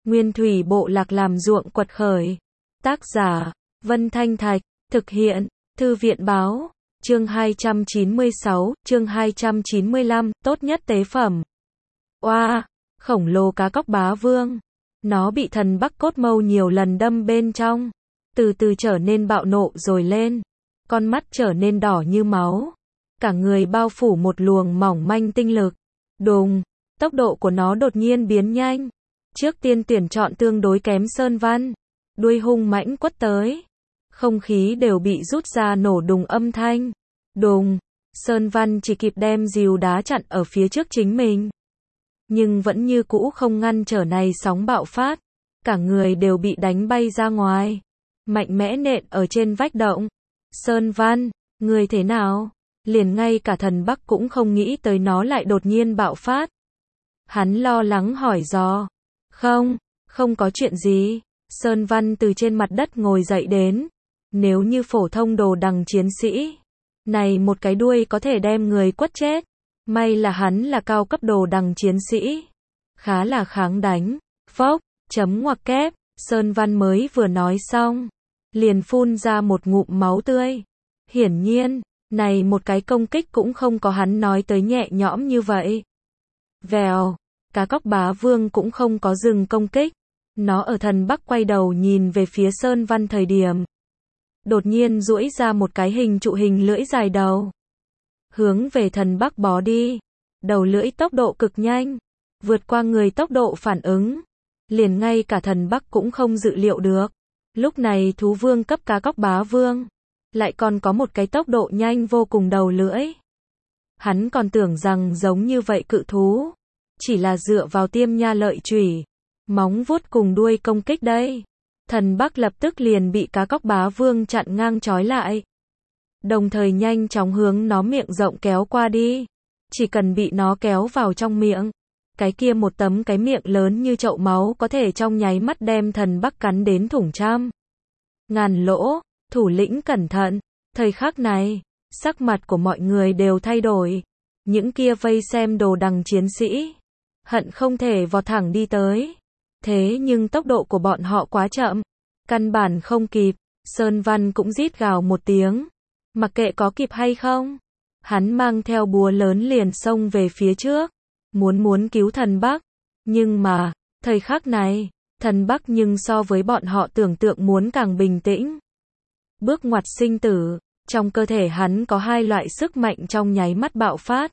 Nguyên thủy bộ lạc làm ruộng quật khởi. Tác giả, Vân Thanh Thạch, thực hiện, Thư viện báo, chương 296, chương 295, tốt nhất tế phẩm. Oa, khổng lồ cá cóc bá vương. Nó bị thần Bắc cốt mâu nhiều lần đâm bên trong, từ từ trở nên bạo nộ rồi lên. Con mắt trở nên đỏ như máu. Cả người bao phủ một luồng mỏng manh tinh lực. Đùng, tốc độ của nó đột nhiên biến nhanh. Trước tiên tuyển chọn tương đối kém Sơn Văn. Đuôi hung mãnh quất tới. Không khí đều bị rút ra nổ đùng âm thanh. Đùng, Sơn Văn chỉ kịp đem rìu đá chặn ở phía trước chính mình. Nhưng vẫn như cũ không ngăn trở này sóng bạo phát. Cả người đều bị đánh bay ra ngoài. Mạnh mẽ nện ở trên vách động. Sơn Văn, người thế nào? Liền ngay cả thần Bắc cũng không nghĩ tới nó lại đột nhiên bạo phát. Hắn lo lắng hỏi dò. Không có chuyện gì. Sơn Văn từ trên mặt đất ngồi dậy đến. Nếu như phổ thông đồ đằng chiến sĩ, này một cái đuôi có thể đem người quất chết. May là hắn là cao cấp đồ đằng chiến sĩ. Khá là kháng đánh. Phốc, chấm ngoặc kép. Sơn Văn mới vừa nói xong, liền phun ra một ngụm máu tươi. Hiển nhiên, này một cái công kích cũng không có hắn nói tới nhẹ nhõm như vậy. Vèo, cá cóc bá vương cũng không có dừng công kích. Nó ở thần Bắc quay đầu nhìn về phía Sơn Văn thời điểm. Đột nhiên duỗi ra một cái hình trụ hình lưỡi dài đầu. Hướng về thần Bắc bó đi. Đầu lưỡi tốc độ cực nhanh. Vượt qua người tốc độ phản ứng. Liền ngay cả thần Bắc cũng không dự liệu được. Lúc này thú vương cấp cá cóc bá vương. Lại còn có một cái tốc độ nhanh vô cùng đầu lưỡi. Hắn còn tưởng rằng giống như vậy cự thú. Chỉ là dựa vào tiêm nha lợi chủy. Móng vuốt cùng đuôi công kích đây. Thần Bắc lập tức liền bị cá cóc bá vương chặn ngang trói lại. Đồng thời nhanh chóng hướng nó miệng rộng kéo qua đi. Chỉ cần bị nó kéo vào trong miệng. Cái kia một tấm cái miệng lớn như chậu máu có thể trong nháy mắt đem thần Bắc cắn đến thủng trăm ngàn lỗ. Thủ lĩnh cẩn thận. Thời khắc này, sắc mặt của mọi người đều thay đổi. Những kia vây xem đồ đằng chiến sĩ hận không thể vọt thẳng đi tới. Thế nhưng tốc độ của bọn họ quá chậm. Căn bản không kịp. Sơn Văn cũng rít gào một tiếng. Mặc kệ có kịp hay không. Hắn mang theo búa lớn liền xông về phía trước. Muốn cứu thần Bắc. Nhưng mà, thời khắc này, thần Bắc nhưng so với bọn họ tưởng tượng muốn càng bình tĩnh. Bước ngoặt sinh tử. Trong cơ thể hắn có hai loại sức mạnh trong nháy mắt bạo phát.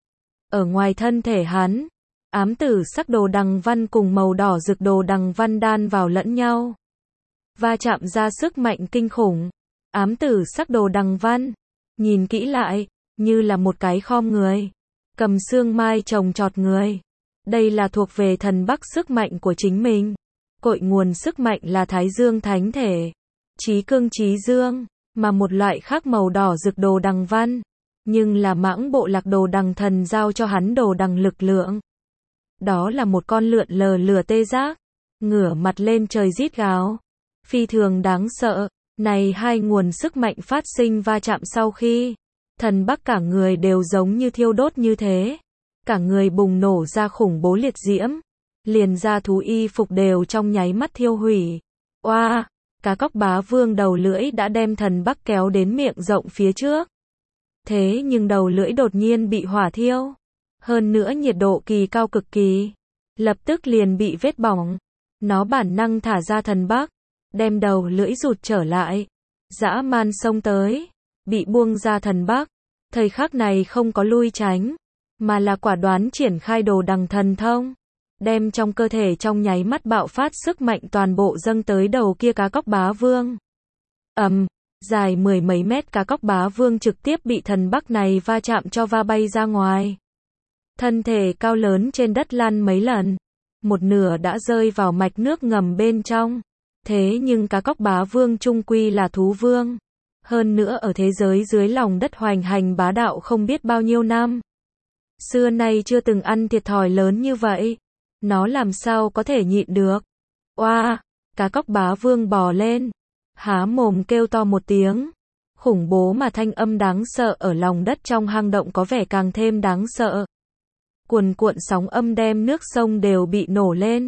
Ở ngoài thân thể hắn, ám tử sắc đồ đằng văn cùng màu đỏ rực đồ đằng văn đan vào lẫn nhau. Va chạm ra sức mạnh kinh khủng. Ám tử sắc đồ đằng văn, nhìn kỹ lại, như là một cái khom người. Cầm xương mai trồng trọt người. Đây là thuộc về thần Bắc sức mạnh của chính mình. Cội nguồn sức mạnh là Thái Dương Thánh Thể. Chí cương chí dương, mà một loại khác màu đỏ rực đồ đằng văn. Nhưng là mãng bộ lạc đồ đằng thần giao cho hắn đồ đằng lực lượng. Đó là một con lượn lờ lửa tê giác. Ngửa mặt lên trời rít gào. Phi thường đáng sợ. Này hai nguồn sức mạnh phát sinh va chạm sau khi. Thần Bắc cả người đều giống như thiêu đốt như thế. Cả người bùng nổ ra khủng bố liệt diễm. Liền ra thú y phục đều trong nháy mắt thiêu hủy. Oa, cá cóc bá vương đầu lưỡi đã đem thần Bắc kéo đến miệng rộng phía trước. Thế nhưng đầu lưỡi đột nhiên bị hỏa thiêu. Hơn nữa nhiệt độ kỳ cao cực kỳ. Lập tức liền bị vết bỏng. Nó bản năng thả ra thần Bắc. Đem đầu lưỡi rụt trở lại. Dã man xông tới. Bị buông ra thần Bắc. Thời khắc này không có lui tránh. Mà là quả đoán triển khai đồ đằng thần thông. Đem trong cơ thể trong nháy mắt bạo phát sức mạnh toàn bộ dâng tới đầu kia cá cóc bá vương. Dài mười mấy mét cá cóc bá vương trực tiếp bị thần Bắc này va chạm cho va bay ra ngoài. Thân thể cao lớn trên đất lăn mấy lần. Một nửa đã rơi vào mạch nước ngầm bên trong. Thế nhưng cá cóc bá vương chung quy là thú vương. Hơn nữa ở thế giới dưới lòng đất hoành hành bá đạo không biết bao nhiêu năm. Xưa nay chưa từng ăn thiệt thòi lớn như vậy. Nó làm sao có thể nhịn được. Oa, cá cóc bá vương bò lên. Há mồm kêu to một tiếng. Khủng bố mà thanh âm đáng sợ ở lòng đất trong hang động có vẻ càng thêm đáng sợ. Cuồn cuộn sóng âm đem nước sông đều bị nổ lên.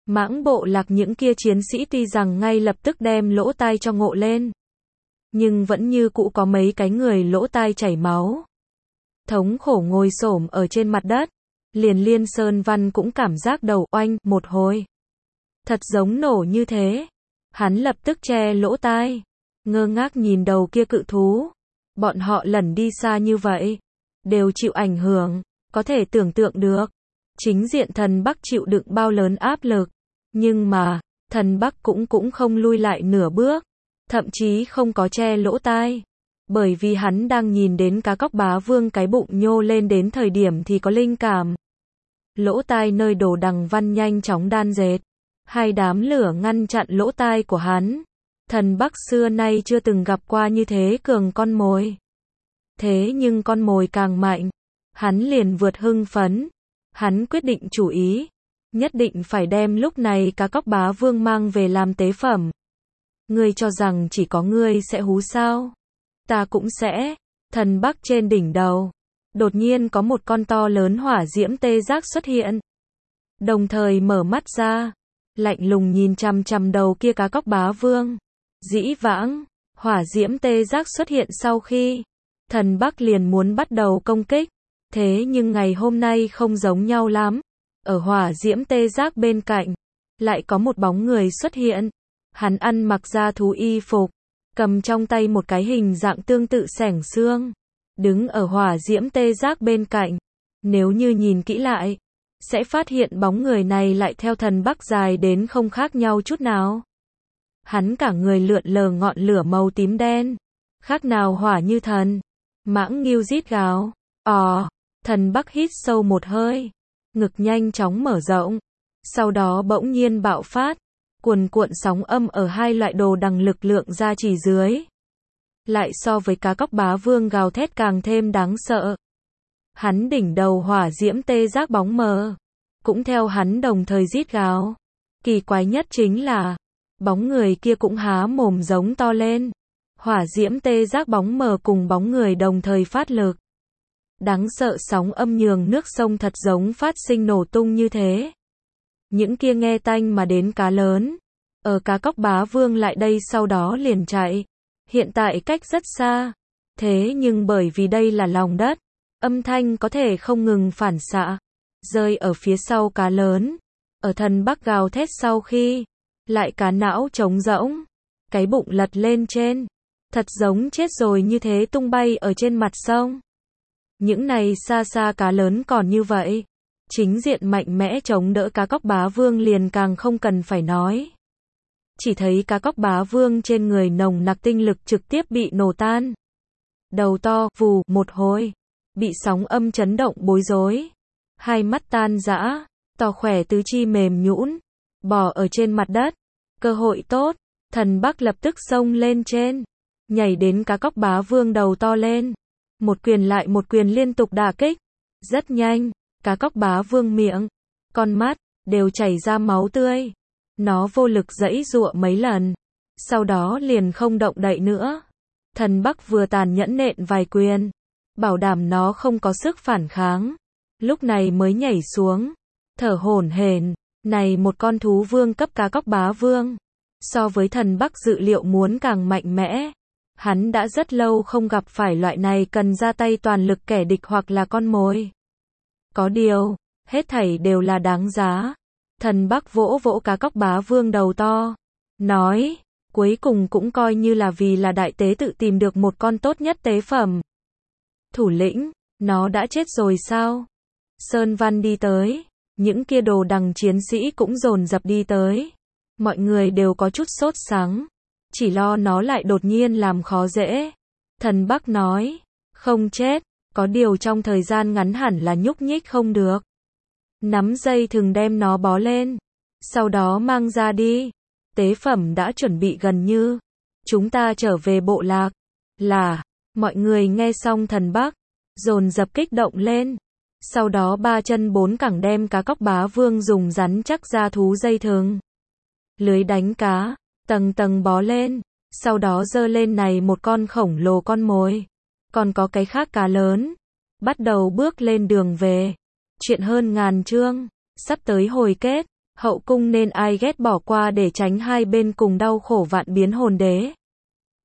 Mãng bộ lạc những kia chiến sĩ tuy rằng ngay lập tức đem lỗ tai cho ngộ lên, nhưng vẫn như cũ có mấy cái người lỗ tai chảy máu. Thống khổ ngồi xổm ở trên mặt đất, liền Liên Sơn Văn cũng cảm giác đầu oanh một hồi. Thật giống nổ như thế. Hắn lập tức che lỗ tai, ngơ ngác nhìn đầu kia cự thú. Bọn họ lẩn đi xa như vậy, đều chịu ảnh hưởng, có thể tưởng tượng được. Chính diện thần Bắc chịu đựng bao lớn áp lực, nhưng mà, thần Bắc cũng không lui lại nửa bước, thậm chí không có che lỗ tai. Bởi vì hắn đang nhìn đến cá cóc bá vương cái bụng nhô lên đến thời điểm thì có linh cảm. Lỗ tai nơi đồ đằng văn nhanh chóng đan dệt. Hai đám lửa ngăn chặn lỗ tai của hắn. Thần Bắc xưa nay chưa từng gặp qua như thế cường con mồi. Thế nhưng con mồi càng mạnh, hắn liền vượt hưng phấn. Hắn quyết định chủ ý, nhất định phải đem lúc này cá cóc bá vương mang về làm tế phẩm. Ngươi cho rằng chỉ có ngươi sẽ hú sao? Ta cũng sẽ. Thần Bắc trên đỉnh đầu, đột nhiên có một con to lớn hỏa diễm tê giác xuất hiện. Đồng thời mở mắt ra, lạnh lùng nhìn chằm chằm đầu kia cá cóc bá vương. Dĩ vãng, hỏa diễm tê giác xuất hiện sau khi thần Bắc liền muốn bắt đầu công kích. Thế nhưng ngày hôm nay không giống nhau lắm. Ở hỏa diễm tê giác bên cạnh, lại có một bóng người xuất hiện. Hắn ăn mặc da thú y phục, cầm trong tay một cái hình dạng tương tự xẻng xương, đứng ở hỏa diễm tê giác bên cạnh. Nếu như nhìn kỹ lại, sẽ phát hiện bóng người này lại theo thần Bắc dài đến không khác nhau chút nào. Hắn cả người lượn lờ ngọn lửa màu tím đen, khác nào hỏa như thần. Mãng Ngưu rít gào, thần Bắc hít sâu một hơi, ngực nhanh chóng mở rộng, sau đó bỗng nhiên bạo phát, cuồn cuộn sóng âm ở hai loại đồ đằng lực lượng gia trì dưới. Lại so với cá cóc bá vương gào thét càng thêm đáng sợ. Hắn đỉnh đầu hỏa diễm tê giác bóng mờ, cũng theo hắn đồng thời rít gào. Kỳ quái nhất chính là, bóng người kia cũng há mồm giống to lên. Hỏa diễm tê giác bóng mờ cùng bóng người đồng thời phát lực. Đáng sợ sóng âm nhường nước sông thật giống phát sinh nổ tung như thế. Những kia nghe tanh mà đến cá lớn, ở cá cóc bá vương lại đây sau đó liền chạy. Hiện tại cách rất xa. Thế nhưng bởi vì đây là lòng đất, âm thanh có thể không ngừng phản xạ, rơi ở phía sau cá lớn. Ở thần Bắc gào thét sau khi, lại cá não trống rỗng, cái bụng lật lên trên, thật giống chết rồi như thế tung bay ở trên mặt sông. Những này xa xa cá lớn còn như vậy, chính diện mạnh mẽ chống đỡ cá cóc bá vương liền càng không cần phải nói. Chỉ thấy cá cóc bá vương trên người nồng nặc tinh lực trực tiếp bị nổ tan. Đầu to, vù, một hồi, bị sóng âm chấn động bối rối. Hai mắt tan rã, to khỏe tứ chi mềm nhũn, bò ở trên mặt đất. Cơ hội tốt, thần Bắc lập tức xông lên trên, nhảy đến cá cóc bá vương đầu to lên. Một quyền lại một quyền liên tục đả kích. Rất nhanh, cá cóc bá vương miệng, con mắt, đều chảy ra máu tươi. Nó vô lực giãy giụa mấy lần, sau đó liền không động đậy nữa. Thần Bắc vừa tàn nhẫn nện vài quyền, bảo đảm nó không có sức phản kháng. Lúc này mới nhảy xuống, thở hổn hển. Này một con thú vương cấp cá cóc bá vương, so với thần Bắc dự liệu muốn càng mạnh mẽ. Hắn đã rất lâu không gặp phải loại này cần ra tay toàn lực kẻ địch hoặc là con mồi. Có điều, hết thảy đều là đáng giá. Thần Bắc vỗ vỗ cá cóc bá vương đầu to, nói, cuối cùng cũng coi như là vì là đại tế tự tìm được một con tốt nhất tế phẩm. Thủ lĩnh, nó đã chết rồi sao? Sơn Văn đi tới, những kia đồ đằng chiến sĩ cũng dồn dập đi tới. Mọi người đều có chút sốt sắng, chỉ lo nó lại đột nhiên làm khó dễ. Thần Bắc nói, không chết, có điều trong thời gian ngắn hẳn là nhúc nhích không được. Nắm dây thừng đem nó bó lên, sau đó mang ra đi. Tế phẩm đã chuẩn bị gần như, chúng ta trở về bộ lạc. Là, mọi người nghe xong thần Bắc, dồn dập kích động lên. Sau đó ba chân bốn cẳng đem cá cóc bá vương dùng rắn chắc da thú dây thừng, lưới đánh cá, tầng tầng bó lên. Sau đó giơ lên này một con khổng lồ con mồi, còn có cái khác cá lớn, bắt đầu bước lên đường về. Chuyện hơn ngàn chương, sắp tới hồi kết. Hậu cung nên ai ghét bỏ qua để tránh hai bên cùng đau khổ vạn biến hồn đế.